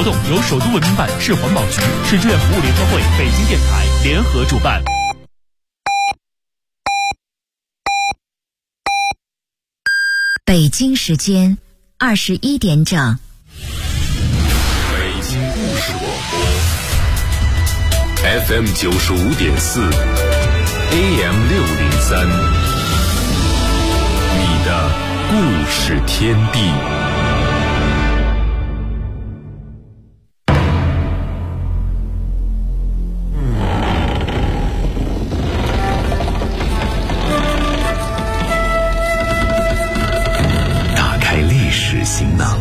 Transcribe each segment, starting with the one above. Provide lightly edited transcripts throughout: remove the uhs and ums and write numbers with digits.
活动由首都文明办、市环保局、市志愿服务联合会、北京电台联合主办。 北京时间21点整。 北京故事广播 FM 95.4 AM 603，你的故事天地。打开历史行囊，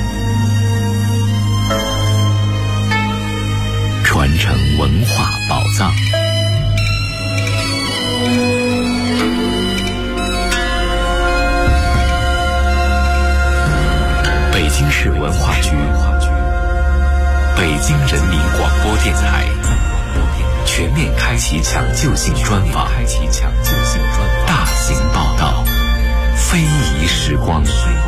传承文化宝藏。北京市文化局、北京人民广播电台全面开启抢救性专访，大型报道，非遗时光。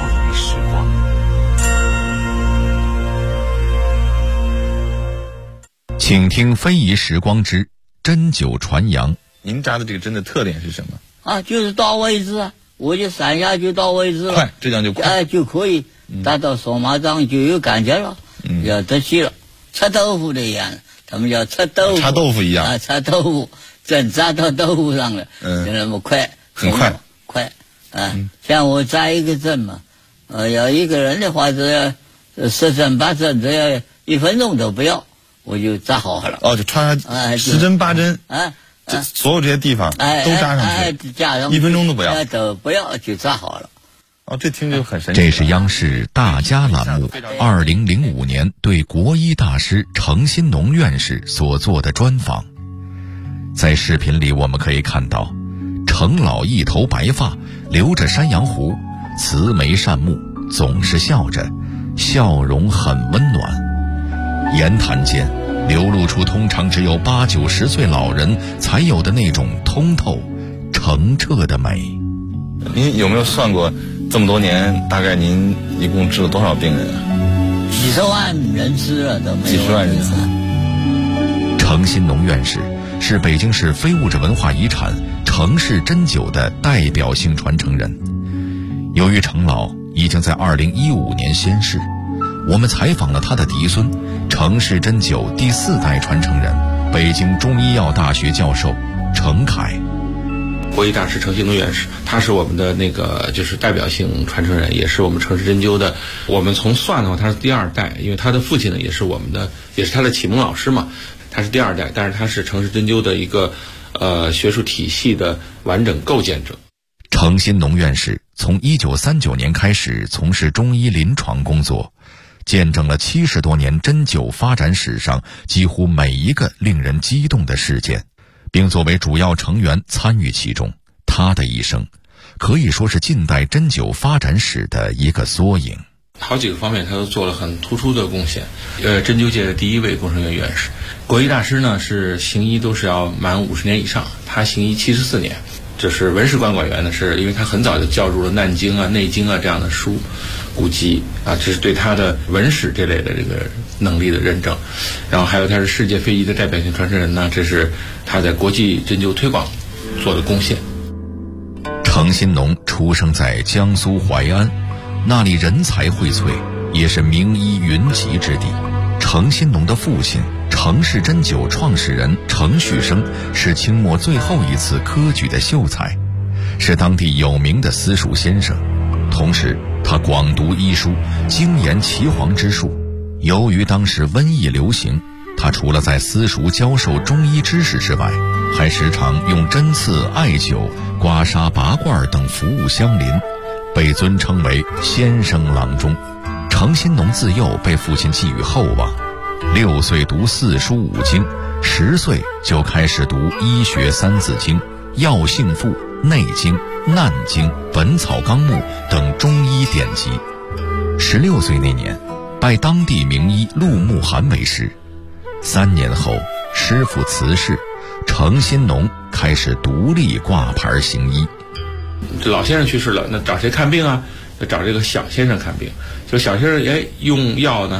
请听非遗时光之针灸传扬。 您扎的这个针的特点是什么？ 啊，就是到位置啊，我就3下就到位置了， 快，这样就快， 就可以达到手麻脏就有感觉了，要得气了，擦豆腐的一样，他们叫擦豆腐， 擦豆腐一样啊，擦豆腐，针扎到豆腐上了，就那么快， 很快， 啊，像我扎一个针嘛，要一个人的话，只要10针8针，只要1分钟都不要，我就扎好了。 哦，就穿10针8针啊。 所有这些地方都扎上去， 加上1 分钟都不要， 都不要就扎好了。 哦，这听着很神奇。 这是央视大家栏目2005年对国医大师程新农院士所做的专访。在视频里我们可以看到，程老一头白发，留着山羊胡，慈眉善目，总是笑着，笑容很温暖，言谈间流露出通常只有80、90岁老人才有的那种通透、澄澈的美。 您有没有算过，这么多年大概您一共治了多少病人啊？ 几十万人吃了都没有。 几十万人。 程新农院士是北京市非物质文化遗产程氏针灸的代表性传承人。由于程老已经在2015年仙逝，我们采访了他的嫡孙，程氏针灸第4代传承人，北京中医药大学教授程凯。 国医大师程新农院士，他是我们的就是代表性传承人，也是我们程氏针灸的。我们从算的话，他是第2代，因为他的父亲呢也是他的启蒙老师嘛，他是第2代，但是他是程氏针灸的一个学术体系的完整构建者。 程新农院士从1939年开始从事中医临床工作，见证了70多年针灸发展史上几乎每一个令人激动的事件，并作为主要成员参与其中。他的一生可以说是近代针灸发展史的一个缩影。 好几个方面他都做了很突出的贡献。针灸界的第1位工程院院士。国医大师呢是行医都是要满50年以上，他行医74年。这是文史馆馆员呢，是因为他很早就校入了《难经》啊、《内经》啊这样的书古籍啊，这是对他的文史这类的这个能力的认证。然后还有他是世界非遗的代表性传承人呢，这是他在国际针灸推广做的贡献。 程新农出生在江苏淮安，那里人才荟萃，也是名医云集之地。程新农的父亲程氏针灸创始人程旭升是清末最后一次科举的秀才，是当地有名的私塾先生。同时他广读医书，精研岐黄之术。由于当时瘟疫流行，他除了在私塾教授中医知识之外，还时常用针刺、艾灸、刮痧、拔罐等服务相邻，被尊称为先生郎中。程新农自幼被父亲寄予厚望，6岁读4书5经，10岁就开始读医学3字经、药性赋、内经、难经、本草纲目等中医典籍。16岁那年拜当地名医陆慕寒为师。3年后师傅辞世，程新农开始独立挂牌行医。 这老先生去世了，那找谁看病啊？就找这个小先生看病。就小先生用药呢，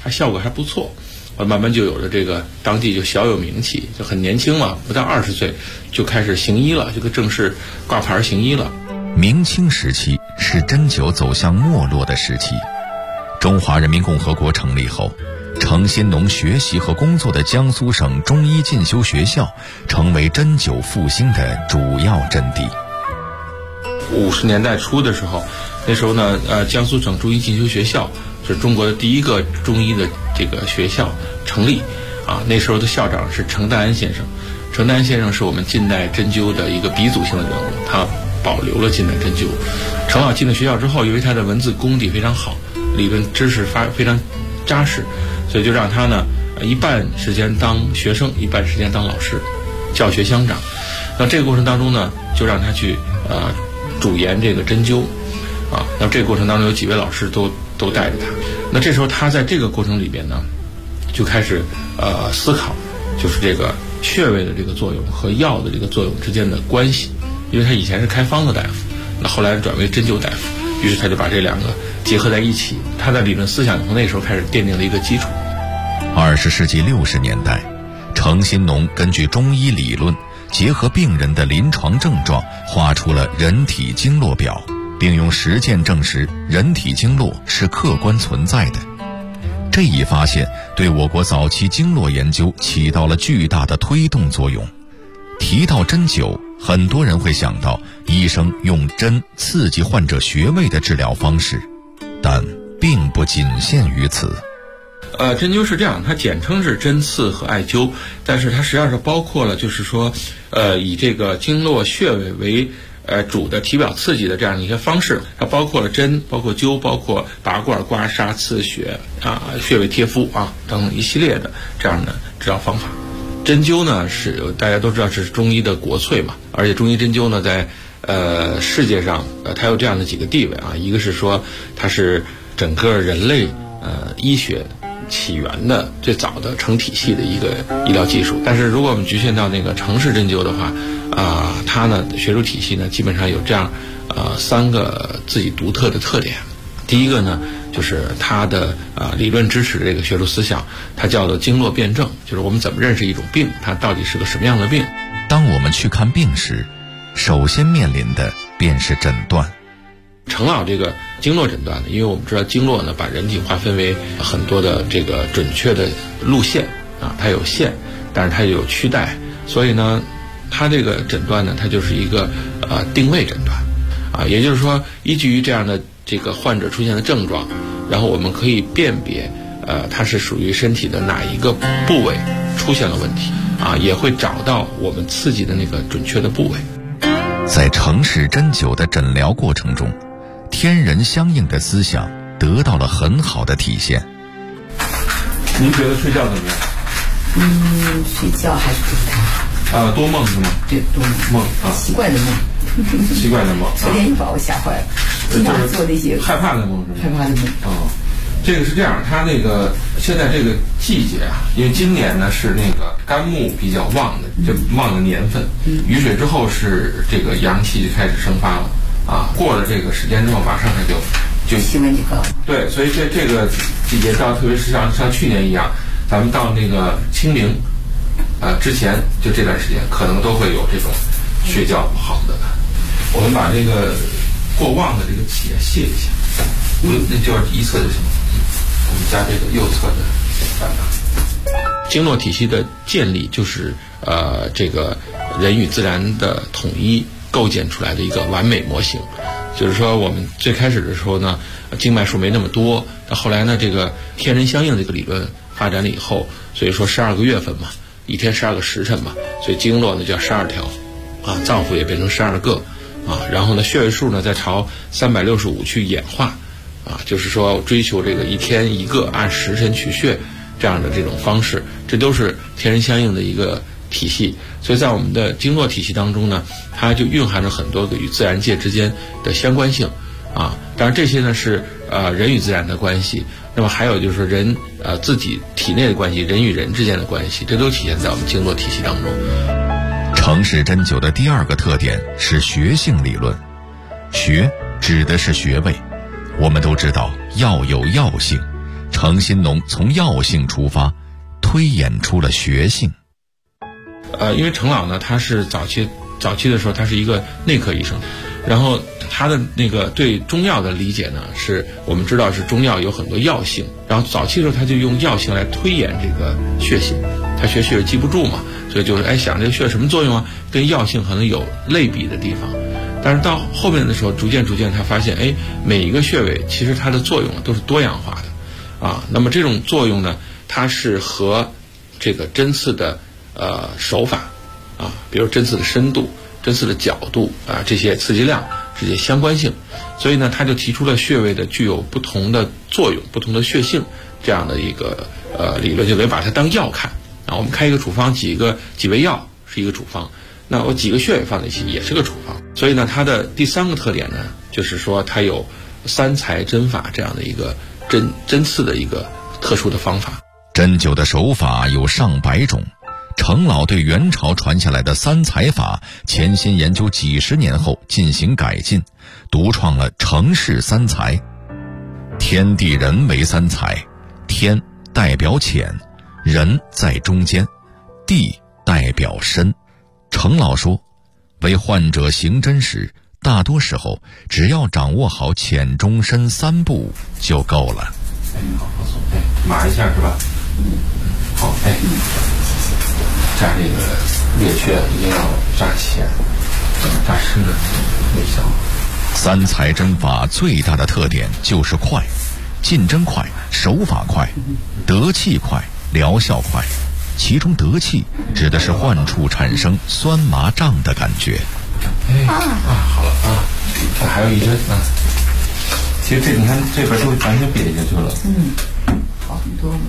还效果还不错，慢慢就有了这个当地就小有名气，就很年轻嘛，不到20岁就开始行医了，就正式挂牌行医了。 明清时期是针灸走向没落的时期，中华人民共和国成立后，程新农学习和工作的江苏省中医进修学校成为针灸复兴的主要阵地。 50年代初的时候，那时候呢，江苏省中医进修学校是中国的第一个中医的这个学校成立，那时候的校长是程代安先生。程代安先生是我们近代针灸的一个鼻祖性的人物，他保留了近代针灸。程老进了学校之后，因为他的文字功底非常好，理论知识非常扎实，所以就让他呢一半时间当学生，一半时间当老师，教学相长。那这个过程当中呢，就让他去主研这个针灸，那这个过程当中有几位老师都带着他。那这时候他在这个过程里边呢，就开始思考，就是这个穴位的这个作用和药的这个作用之间的关系。因为他以前是开方的大夫，那后来转为针灸大夫，于是他就把这两个结合在一起，他的理论思想从那时候开始奠定了一个基础。 20世纪60年代，程新农根据中医理论，结合病人的临床症状，画出了人体经络表，并用实践证实人体经络是客观存在的。这一发现对我国早期经络研究起到了巨大的推动作用。提到针灸，很多人会想到医生用针刺激患者穴位的治疗方式，但并不仅限于此。 针灸是这样，它简称是针刺和艾灸，但是它实际上是包括了，就是说，以这个经络穴位为主的体表刺激的这样一些方式，它包括了针，包括灸，包括拔罐、刮痧、刺血穴位贴敷等等一系列的这样的治疗方法。针灸呢是大家都知道是中医的国粹嘛，而且中医针灸呢在世界上它有这样的几个地位一个是说它是整个人类医学起源的最早的成体系的一个医疗技术，但是如果我们局限到那个程氏针灸的话，它呢学术体系呢基本上有这样3个自己独特的特点。第一个呢，就是它的理论支持这个学术思想，它叫做经络辨证，就是我们怎么认识一种病，它到底是个什么样的病。 当我们去看病时，首先面临的便是诊断。 程老这个经络诊断呢，因为我们知道经络呢把人体划分为很多的这个准确的路线它有线，但是它也有区带，所以呢，它这个诊断呢，它就是一个定位诊断也就是说，依据于这样的这个患者出现的症状，然后我们可以辨别它是属于身体的哪一个部位出现了问题也会找到我们刺激的那个准确的部位。 在程氏针灸的诊疗过程中，天人相应的思想得到了很好的体现。 您觉得睡觉怎么样？ 睡觉还是不太好。 多梦是吗？ 对，多梦习惯的梦。 习惯的梦。 昨天又把我吓坏了，经常做那些害怕的梦是吗？ 害怕的梦。 这个是这样，它那个现在这个季节因为今年呢是那个肝木比较旺的，就旺的年份，雨水之后是这个阳气就开始生发了过了这个时间之后，马上它就气温就高了。对， 所以这个季节到，特别是像去年一样，咱们到那个清明之前，就这段时间可能都会有这种睡觉不好的。我们把这个过旺的这个气泄一下，那就是一侧就行了。我们加这个右侧的反打。经络体系的建立就是这个人与自然的统一构建出来的一个完美模型。就是说我们最开始的时候呢，经脉数没那么多，到后来呢，这个天人相应这个理论发展了以后，所以说12个月份嘛，一天12个时辰嘛，所以经络呢叫12条脏腑也变成12个然后呢穴位数呢再朝365去演化就是说追求这个一天一个按时辰取穴这样的这种方式，这都是天人相应的一个体系。所以在我们的经络体系当中呢，它就蕴含着很多个与自然界之间的相关性当然这些呢是人与自然的关系，那么还有就是人自己体内的关系，人与人之间的关系，这都体现在我们经络体系当中。 程氏针灸的第2个特点是穴性理论。穴指的是穴位，我们都知道药有药性， 程新农从药性出发，推演出了学性。 因为程老呢，他是早期的时候，他是一个内科医生，然后他的那个对中药的理解呢，是我们知道是中药有很多药性，然后早期的时候他就用药性来推演这个血性，他学血记不住嘛，所以就是想这个血什么作用啊，跟药性可能有类比的地方。但是到后面的时候，逐渐他发现，每一个穴位其实它的作用都是多样化的啊。那么这种作用呢，它是和这个针刺的手法啊，比如针刺的深度、针刺的角度啊，这些刺激量直接相关性。所以呢，他就提出了穴位的具有不同的作用、不同的血性这样的一个理论，就可以把它当药看啊。我们开一个处方，几味药是一个处方，那我几个穴位放在一起也是个处方。所以呢，它的第3个特点呢，就是说它有3才针法这样的一个针刺的一个特殊的方法。 针灸的手法有上百种，程老对元朝传下来的3才法潜心研究几十年后进行改进，独创了程氏3才。天地人为3才，天代表浅，人在中间，地代表深。程老说，为患者行针时，大多时候只要掌握好浅中深3步就够了。 好，放松，码一下是吧？好，扎这个月穴一定要扎浅，扎深的微笑。 3才针法最大的特点就是快，进针快，手法快，得气快，疗效快。其中得气指的是患处产生酸麻胀的感觉。 好了啊，这还有一针啊。其实你看这边都完全瘪下去了。 好很多。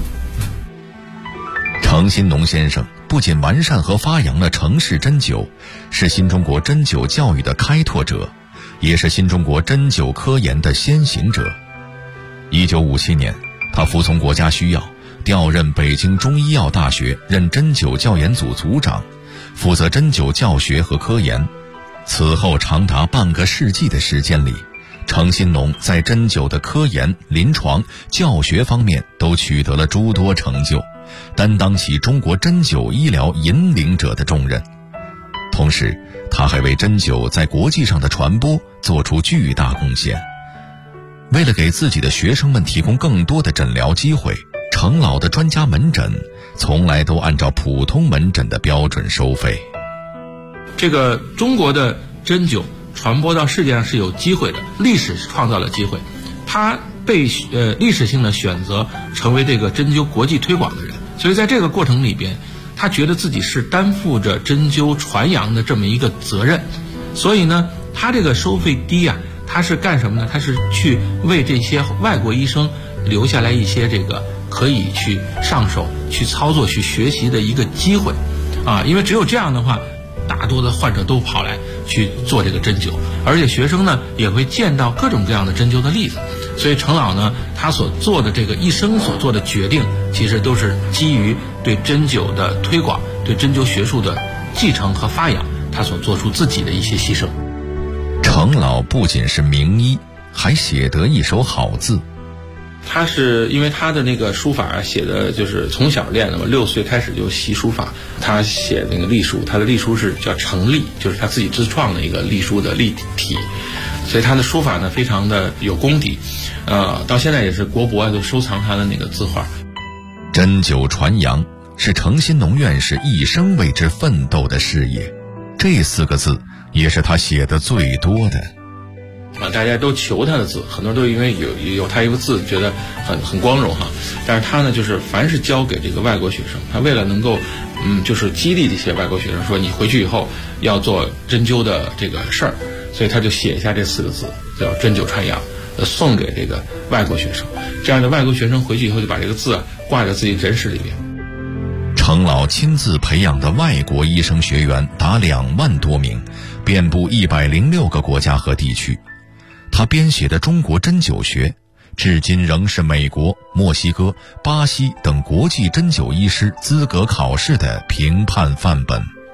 程新农先生不仅完善和发扬了程氏针灸，是新中国针灸教育的开拓者，也是新中国针灸科研的先行者。1957年，他服从国家需要，调任北京中医药大学任针灸教研组组长，负责针灸教学和科研。此后长达半个世纪的时间里，程新农在针灸的科研、临床、教学方面都取得了诸多成就，担当起中国针灸医疗引领者的重任。同时，他还为针灸在国际上的传播做出巨大贡献。为了给自己的学生们提供更多的诊疗机会，程老的专家门诊从来都按照普通门诊的标准收费。 这个中国的针灸传播到世界上是有机会的，历史创造了机会，他被历史性的选择成为这个针灸国际推广的人，所以在这个过程里边，他觉得自己是担负着针灸传扬的这么一个责任，所以呢，他这个收费低啊，他是干什么呢？他是去为这些外国医生留下来一些这个可以去上手、去操作、去学习的一个机会啊，因为只有这样的话，大多的患者都跑来去做这个针灸，而且学生呢也会见到各种各样的针灸的例子。所以程老呢，他所做的这个一生所做的决定，其实都是基于对针灸的推广、对针灸学术的继承和发扬，他所做出自己的一些牺牲。 程老不仅是名医，还写得一手好字。 他是因为他的那个书法写的就是从小练的嘛，6岁开始就习书法。他写那个隶书，他的隶书是叫程隶，就是他自己自创的一个隶书的隶体，所以他的书法呢非常的有功底，到现在也是国博都收藏他的那个字画。 针灸传扬是程新农院士一生为之奋斗的事业，这4个字也是他写的最多的。 大家都求他的字，很多人都因为有他一个字觉得很光荣哈。但是他呢，就是凡是教给这个外国学生，他为了能够就是激励这些外国学生，说你回去以后要做针灸的这个事儿，所以他就写下这4个字，叫针灸传扬，送给这个外国学生。这样的外国学生回去以后就把这个字挂在自己诊室里边。 程老亲自培养的外国医生学员达2万多名，遍布106个国家和地区。他编写的《中国针灸学》至今仍是美国、墨西哥、巴西等国际针灸医师资格考试的评判范本。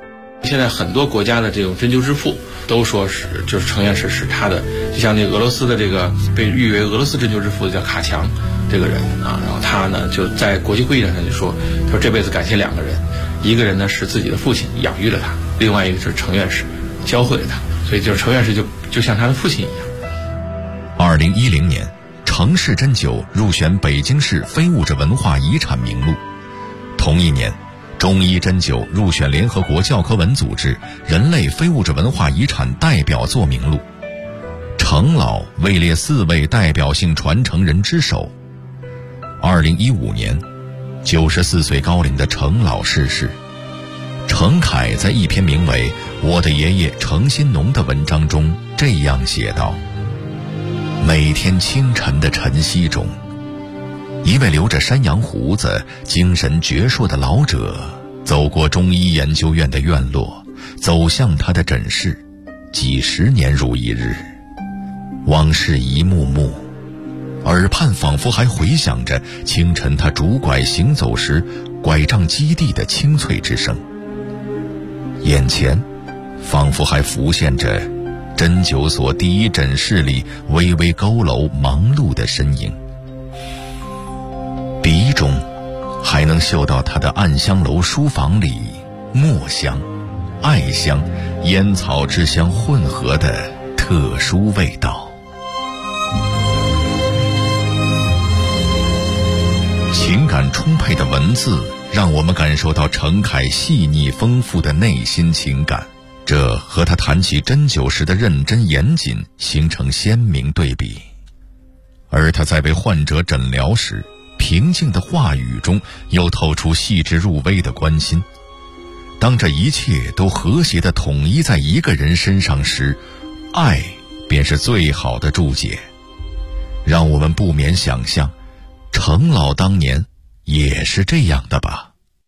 现在很多国家的这种针灸之父都说是就是程院士是他的，就像那个俄罗斯的这个被誉为俄罗斯针灸之父的叫卡强这个人啊，然后他呢就在国际会议上就说，他说这辈子感谢2个人，一个人呢是自己的父亲养育了他，另外一个是程院士教会了他，所以就是程院士就像他的父亲一样。 2010年，程氏针灸入选北京市非物质文化遗产名录。同一年，中医针灸入选联合国教科文组织人类非物质文化遗产代表作名录。程老位列4位代表性传承人之首。2015年，94岁高龄的程老逝世。程凯在一篇名为《我的爷爷程新农》的文章中这样写道：每天清晨的晨曦中，一位留着山羊胡子、精神矍铄的老者走过中医研究院的院落，走向他的诊室。几十年如一日，往事一幕幕，耳畔仿佛还回响着清晨他拄拐行走时拐杖击地的清脆之声，眼前仿佛还浮现着针灸所第一诊室里微微佝偻忙碌的身影，鼻中还能嗅到他的暗香楼书房里墨香、艾香、烟草之香混合的特殊味道。情感充沛的文字让我们感受到程凯细腻丰富的内心情感，这和他谈起针灸时的认真严谨形成鲜明对比。而他在为患者诊疗时，平静的话语中又透出细致入微的关心。当这一切都和谐地统一在一个人身上时，爱便是最好的注解。让我们不免想象，程老当年也是这样的吧。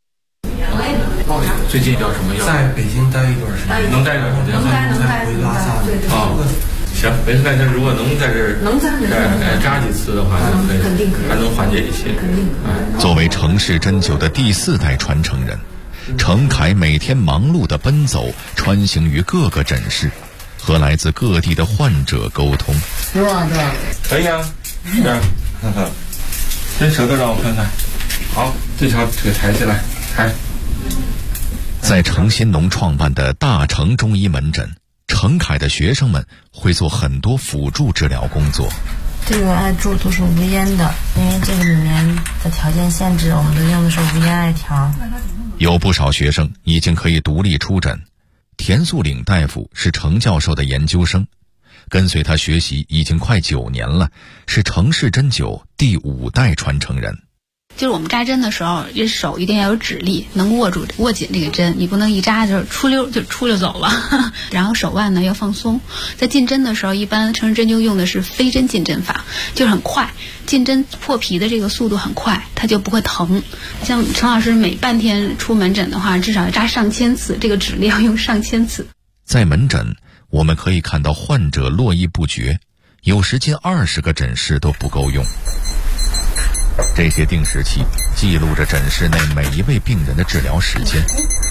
最近要什么药？ 在北京待一段时间， 能待一段时间， 能回拉萨的。 行，没事。但是如果能在这扎几次的话， 肯定可以， 还能缓解一些。 肯定可以。 作为程氏针灸的第4代传承人，程凯每天忙碌地奔走，穿行于各个诊室，和来自各地的患者沟通。 是吧？ 可以啊，这样，伸舌头让我看看。好，这条腿抬起来，抬。 在程新农创办的大成中医门诊，程凯的学生们会做很多辅助治疗工作。 这个艾柱都是无烟的，因为这个里面的条件限制，我们都用的是无烟艾条。 有不少学生已经可以独立出诊。田素岭大夫是程教授的研究生，跟随他学习已经快9年了，是程氏针灸第5代传承人。 就是我们扎针的时候，这手一定要有指力，能握紧这个针，你不能一扎就出溜走了。然后手腕呢要放松。在进针的时候，一般程氏针灸用的是飞针进针法，就是很快，进针破皮的这个速度很快，它就不会疼。像程老师每半天出门诊的话，至少要扎上千次，这个指力要用上千次。 在门诊，我们可以看到患者络绎不绝，有时近20个诊室都不够用。这些定时器记录着诊室内每一位病人的治疗时间。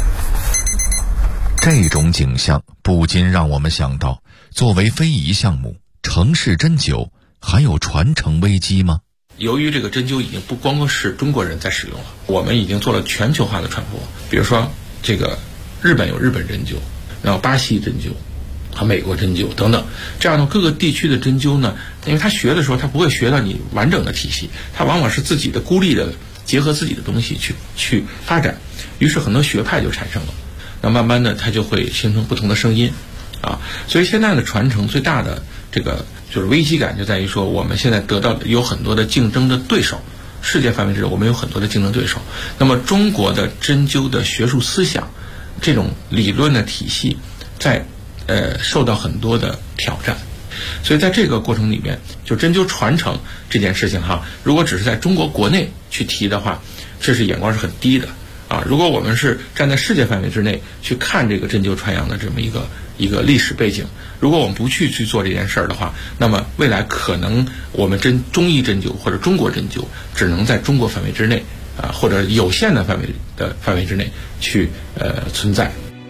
这种景象不禁让我们想到，作为非遗项目，程氏针灸还有传承危机吗？ 由于这个针灸已经不光是中国人在使用了，我们已经做了全球化的传播。比如说，这个日本有日本针灸，然后巴西针灸，和美国针灸等等，这样的各个地区的针灸呢，因为他学的时候他不会学到你完整的体系，他往往是自己的孤立的结合自己的东西去发展，于是很多学派就产生了，那慢慢的它就会形成不同的声音啊。所以现在的传承最大的这个就是危机感就在于说，我们现在得到有很多的竞争的对手，世界范围之内我们有很多的竞争对手，那么中国的针灸的学术思想这种理论的体系在受到很多的挑战，所以在这个过程里面，就针灸传承这件事情哈，如果只是在中国国内去提的话，这是眼光是很低的啊。如果我们是站在世界范围之内去看这个针灸传扬的这么一个历史背景，如果我们不去做这件事儿的话，那么未来可能我们中医针灸或者中国针灸只能在中国范围之内啊，或者有限的范围之内去存在。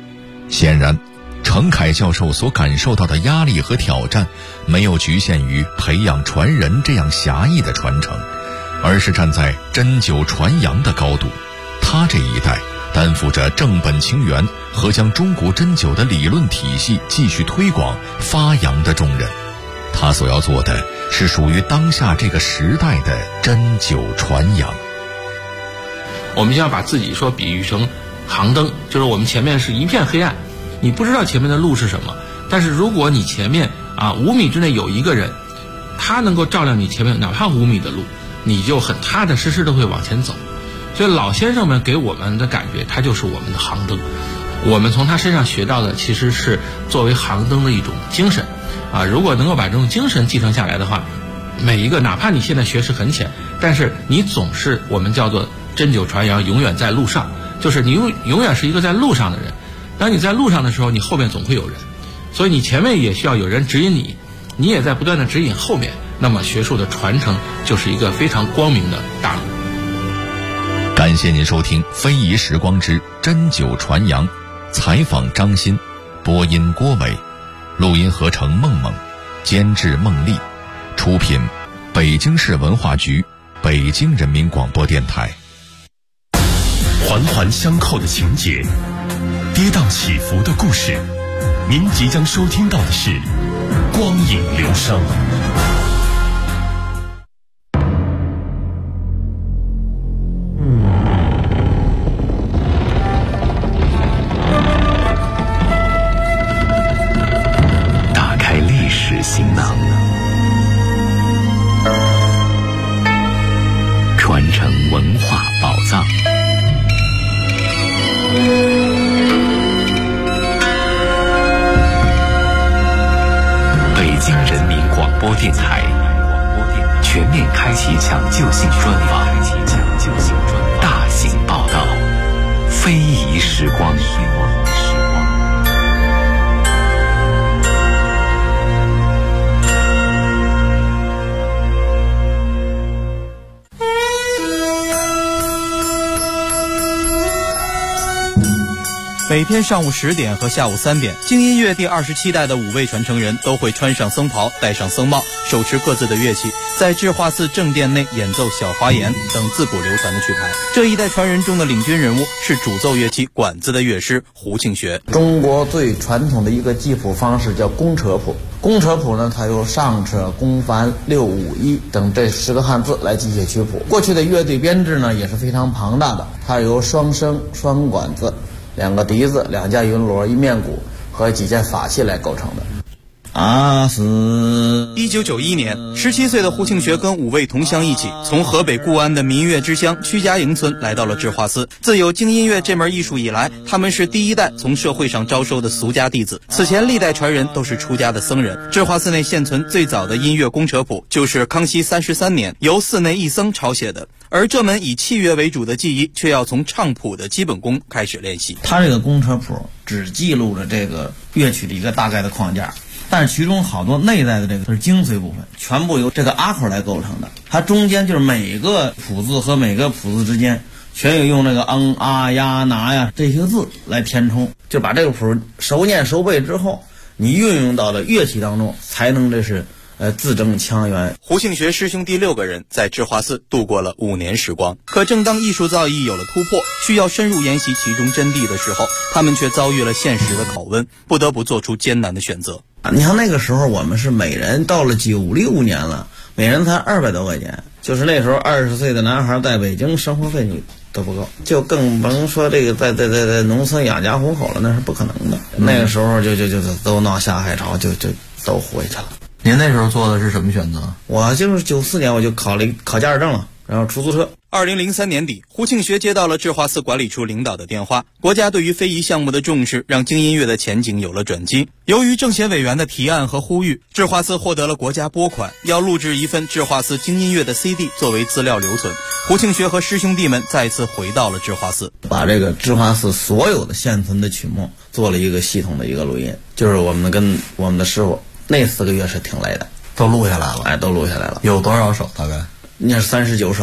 显然，程凯教授所感受到的压力和挑战，没有局限于培养传人这样狭义的传承，而是站在针灸传扬的高度。他这一代担负着正本清源和将中国针灸的理论体系继续推广发扬的重任。他所要做的是属于当下这个时代的针灸传扬。 我们要把自己说比喻成航灯，就是我们前面是一片黑暗，你不知道前面的路是什么，但是如果你前面5米之内有一个人，他能够照亮你前面哪怕5米的路，你就很踏踏实实的会往前走。所以老先生们给我们的感觉，他就是我们的航灯。我们从他身上学到的其实是作为航灯的一种精神如果能够把这种精神继承下来的话，每一个哪怕你现在学识很浅，但是你总是我们叫做针灸传扬永远在路上，就是你永远是一个在路上的人。当你在路上的时候，你后面总会有人，所以你前面也需要有人指引你，你也在不断的指引后面，那么学术的传承就是一个非常光明的大路。 感谢您收听《非遗时光之针灸传扬》，采访张欣，播音郭伟，录音合成梦梦，监制孟丽，出品北京市文化局、北京人民广播电台。 环环相扣的情节，跌宕起伏的故事，您即将收听到的是光影流声。 打开历史行囊，传承文化宝藏。北京人民广播电台全面开启抢救性专访，大型报道，非遗时光。 每天上午10点和下午3点，京音乐第27代的5位传承人都会穿上僧袍，戴上僧帽，手持各自的乐器，在智化寺正殿内演奏小花言等自古流传的曲牌。这一代传人中的领军人物是主奏乐器管子的乐师胡庆学。 中国最传统的一个记谱方式叫公车谱。公车谱呢，它由上车、公繁、六五一等这10个汉字来记写曲谱。过去的乐队编制呢也是非常庞大的，它由双笙、双管子、2个笛子、2架云锣、1面鼓和几件法器来构成的。 1991年，17岁的胡庆学跟5位同乡一起，从河北固安的民乐之乡曲家营村来到了智化寺。自有京音乐这门艺术以来，他们是第一代从社会上招收的俗家弟子。此前历代传人都是出家的僧人。智化寺内现存最早的音乐公车谱，就是康熙33年由寺内一僧抄写的。而这门以器乐为主的技艺，却要从唱谱的基本功开始练习。 他这个公车谱只记录了这个乐曲的一个大概的框架，但是其中好多内在的这个是精髓部分，全部由这个阿口来构成的。它中间就是每个谱字和每个谱字之间全有用那个啊呀拿呀这些字来填充，就把这个谱熟念熟背之后，你运用到了乐器当中，才能这是字正腔圆。 胡庆学师兄弟6个人在智化寺度过了5年时光。可正当艺术造诣有了突破，需要深入研习其中真谛的时候，他们却遭遇了现实的拷问，不得不做出艰难的选择。 你看那个时候我们是每人到了96年了，每人才200多块钱，就是那时候20岁的男孩在北京生活费你都不够，就更甭说这个在农村养家糊口了，那是不可能的。那个时候就都闹下海潮，就都回去了。 您那时候做的是什么选择？ 我就是94年我就考驾驶证了，然后出租车。 2003年底，胡庆学接到了智化寺管理处领导的电话，国家对于非遗项目的重视让京音乐的前景有了转机。由于政协委员的提案和呼吁，智化寺获得了国家拨款，要录制一份智化寺京音乐的 CD 作为资料留存。胡庆学和师兄弟们再次回到了智化寺， 把这个智化寺所有的现存的曲目做了一个系统的一个录音，就是我们跟我们的师傅那4个月是挺累的， 都录下来了。 都录下来了。 有多少首？大概那是39首。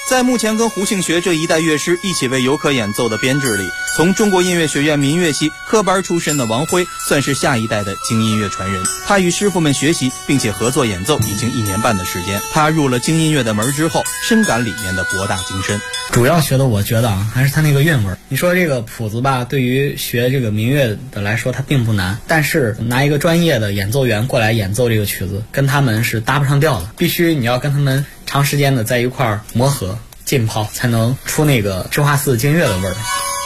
在目前跟胡庆学这一代乐师一起为游客演奏的编制里，从中国音乐学院民乐系科班出身的王辉算是下一代的京音乐传人。他与师傅们学习并且合作演奏已经1年半的时间。他入了京音乐的门之后，深感里面的博大精深。 主要学的我觉得还是他那个韵味。你说这个谱子吧，对于学这个民乐的来说它并不难，但是拿一个专业的演奏员过来演奏这个曲子，跟他们是搭不上调的。必须你要跟他们长时间的在一块儿磨合浸泡，才能出那个智化寺京乐的味儿。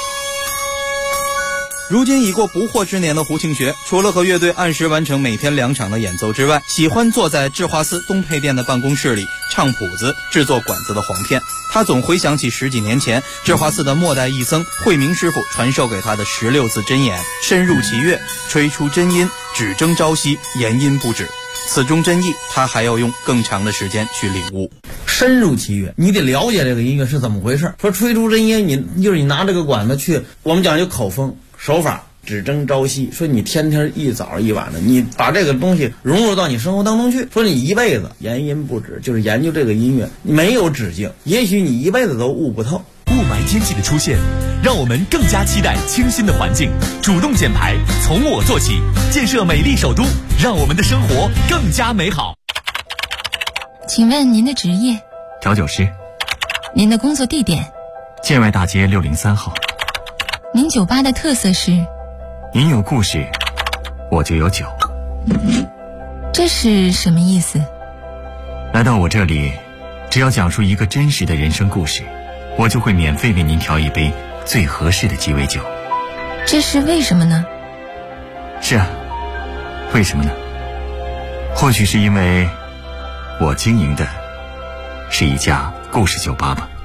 如今已过不惑之年的胡庆学，除了和乐队按时完成每天2场的演奏之外，喜欢坐在智化寺东配殿的办公室里唱谱子、制作管子的簧片。他总回想起10几年前智化寺的末代义僧慧明师傅传授给他的16字真言：深入其乐，吹出真音，只争朝夕，言音不止。此中真意，他还要用更长的时间去领悟。 深入其乐，你得了解这个音乐是怎么回事。说吹出真音，你拿这个管子去，我们讲究口风手法，只争朝夕。说你天天一早一晚的，你把这个东西融入到你生活当中去。说你一辈子言音不止，就是研究这个音乐，没有止境，也许你一辈子都悟不透。 雾霾天气的出现，让我们更加期待清新的环境。主动减排，从我做起，建设美丽首都，让我们的生活更加美好。 请问您的职业？ 调酒师。 您的工作地点？ 建外大街603号。 您酒吧的特色是？ 您有故事，我就有酒。 这是什么意思？ 来到我这里，只要讲述一个真实的人生故事，我就会免费为您调一杯最合适的鸡尾酒。 这是为什么呢？ 是啊，为什么呢？或许是因为我经营的是一家故事酒吧吧。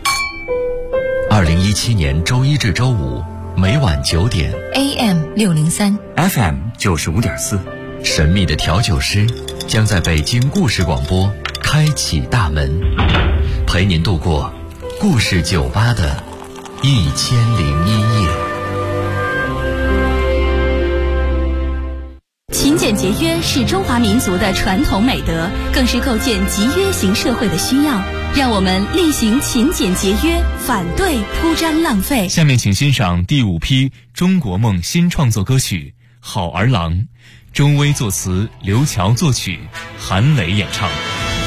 2017年周一至周五每晚9点 AM 603 FM 95.4， 神秘的调酒师将在北京故事广播开启大门，陪您度过故事酒吧的1001夜。 勤俭节约是中华民族的传统美德，更是构建集约型社会的需要。让我们厉行勤俭节约，反对铺张浪费。 下面请欣赏第5批中国梦新创作歌曲《好儿郎》，钟威作词，刘乔作曲，韩磊演唱。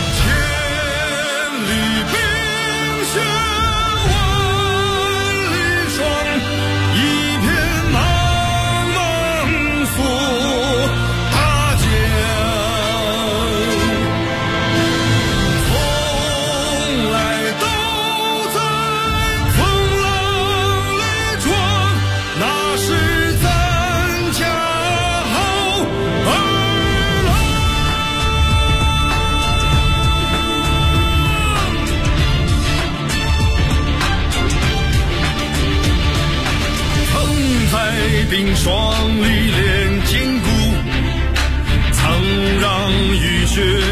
冰霜历练坚固，曾让雨雪